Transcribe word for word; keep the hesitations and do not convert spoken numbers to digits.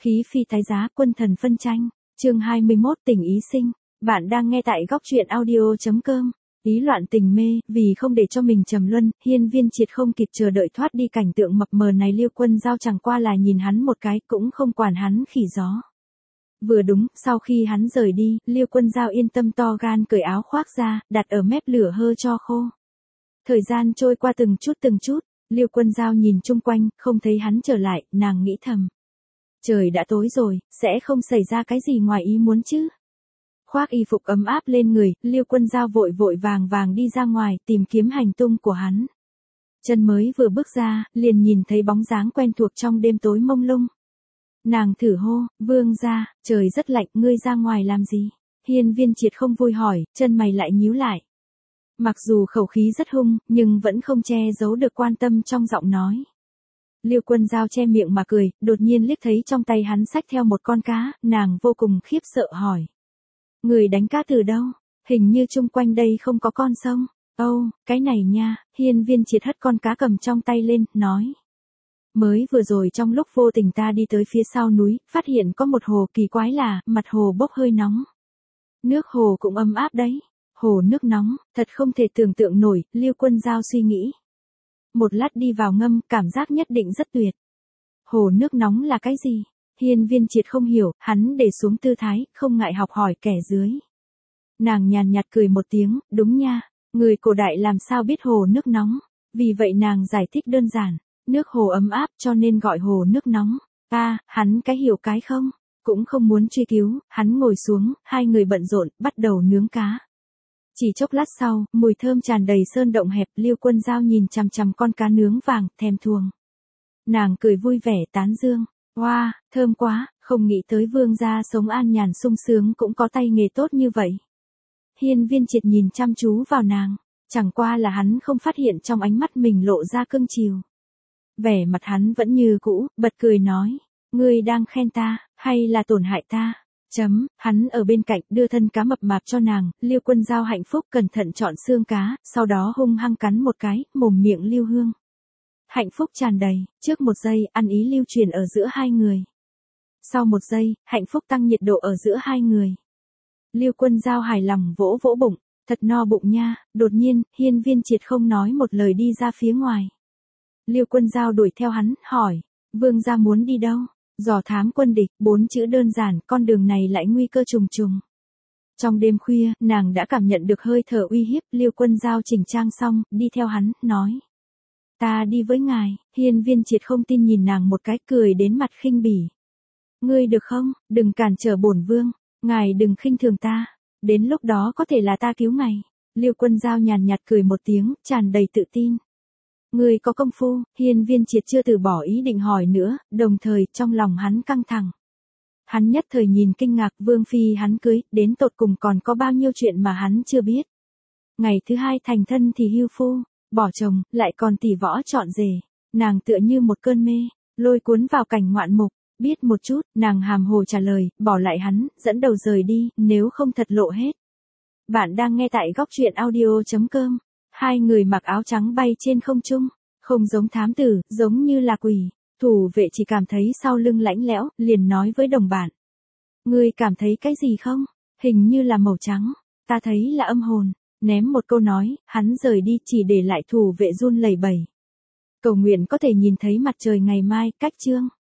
Khí phi tái giá, quân thần phân tranh. Chương hai mươi mốt, tình ý sinh. Bạn đang nghe tại góc truyện audio chấm com. Ý loạn tình mê, vì không để cho mình trầm luân, Hiên Viên Triệt không kịp chờ đợi thoát đi cảnh tượng mập mờ này. Liêu Quân Giao chẳng qua là nhìn hắn một cái, cũng không quản hắn khỉ gió. Vừa đúng, sau khi hắn rời đi, Liêu Quân Giao yên tâm to gan cởi áo khoác ra, đặt ở mép lửa hơ cho khô. Thời gian trôi qua từng chút từng chút, Liêu Quân Giao nhìn chung quanh, không thấy hắn trở lại, nàng nghĩ thầm. Trời đã tối rồi, sẽ không xảy ra cái gì ngoài ý muốn chứ. Khoác y phục ấm áp lên người, Liêu Quân Giao vội vội vàng vàng đi ra ngoài, tìm kiếm hành tung của hắn. Chân mới vừa bước ra, liền nhìn thấy bóng dáng quen thuộc trong đêm tối mông lung. Nàng thử hô, Vương gia, trời rất lạnh, ngươi ra ngoài làm gì? Hiên Viên Triệt không vui hỏi, chân mày lại nhíu lại. Mặc dù khẩu khí rất hung, nhưng vẫn không che giấu được quan tâm trong giọng nói. Liêu Quân Giao che miệng mà cười, đột nhiên liếc thấy trong tay hắn xách theo một con cá, nàng vô cùng khiếp sợ hỏi. Người đánh cá từ đâu? Hình như chung quanh đây không có con sông. Âu, oh, cái này nha, Hiên Viên Triệt hất con cá cầm trong tay lên, nói. Mới vừa rồi trong lúc vô tình ta đi tới phía sau núi, phát hiện có một hồ kỳ quái là, mặt hồ bốc hơi nóng. Nước hồ cũng ấm áp đấy. Hồ nước nóng, thật không thể tưởng tượng nổi, Liêu Quân Giao suy nghĩ. Một lát đi vào ngâm, cảm giác nhất định rất tuyệt. Hồ nước nóng là cái gì? Hiên Viên Triệt không hiểu, hắn để xuống tư thái, không ngại học hỏi kẻ dưới. Nàng nhàn nhạt cười một tiếng, đúng nha, người cổ đại làm sao biết hồ nước nóng, vì vậy nàng giải thích đơn giản, nước hồ ấm áp cho nên gọi hồ nước nóng. À, hắn cái hiểu cái không? Cũng không muốn truy cứu, hắn ngồi xuống, hai người bận rộn, bắt đầu nướng cá. Chỉ chốc lát sau, mùi thơm tràn đầy sơn động hẹp, Liêu Quân Giao nhìn chằm chằm con cá nướng vàng, thèm thuồng. Nàng cười vui vẻ tán dương, wow, thơm quá, không nghĩ tới vương gia sống an nhàn sung sướng cũng có tay nghề tốt như vậy. Hiên Viên Triệt nhìn chăm chú vào nàng, chẳng qua là hắn không phát hiện trong ánh mắt mình lộ ra cưng chiều. Vẻ mặt hắn vẫn như cũ, bật cười nói, ngươi đang khen ta, hay là tổn hại ta? Chấm, hắn ở bên cạnh đưa thân cá mập mạp cho nàng, Liêu Quân Giao hạnh phúc cẩn thận chọn xương cá, sau đó hung hăng cắn một cái, mồm miệng lưu hương. Hạnh phúc tràn đầy, trước một giây, ăn ý lưu truyền ở giữa hai người. Sau một giây, hạnh phúc tăng nhiệt độ ở giữa hai người. Liêu Quân Giao hài lòng vỗ vỗ bụng, thật no bụng nha, đột nhiên, Hiên Viên Triệt không nói một lời đi ra phía ngoài. Liêu Quân Giao đuổi theo hắn, hỏi, vương gia muốn đi đâu? Dò thám quân địch, bốn chữ đơn giản, con đường này lại nguy cơ trùng trùng. Trong đêm khuya, nàng đã cảm nhận được hơi thở uy hiếp, Liêu Quân Giao chỉnh trang xong, đi theo hắn, nói. Ta đi với ngài. Hiên Viên Triệt không tin nhìn nàng một cái, cười đến mặt khinh bỉ. Ngươi được không, đừng cản trở bổn vương, ngài đừng khinh thường ta, đến lúc đó có thể là ta cứu ngài. Liêu Quân Giao nhàn nhạt cười một tiếng, tràn đầy tự tin. Ngươi có công phu? Hiên Viên Triệt chưa từ bỏ ý định hỏi nữa, đồng thời trong lòng hắn căng thẳng. Hắn nhất thời nhìn kinh ngạc, vương phi hắn cưới, đến tột cùng còn có bao nhiêu chuyện mà hắn chưa biết. Ngày thứ hai thành thân thì hưu phu, bỏ chồng, lại còn tỷ võ trọn rể. Nàng tựa như một cơn mê, lôi cuốn vào cảnh ngoạn mục, biết một chút, nàng hàm hồ trả lời, bỏ lại hắn, dẫn đầu rời đi, nếu không thật lộ hết. Bạn đang nghe tại góc truyện audio chấm com. Hai người mặc áo trắng bay trên không trung, không giống thám tử, giống như là quỷ. Thủ vệ chỉ cảm thấy sau lưng lãnh lẽo, liền nói với đồng bạn. Ngươi cảm thấy cái gì không? Hình như là màu trắng, ta thấy là âm hồn. Ném một câu nói, hắn rời đi chỉ để lại thủ vệ run lẩy bẩy. Cầu nguyện có thể nhìn thấy mặt trời ngày mai, cách chương.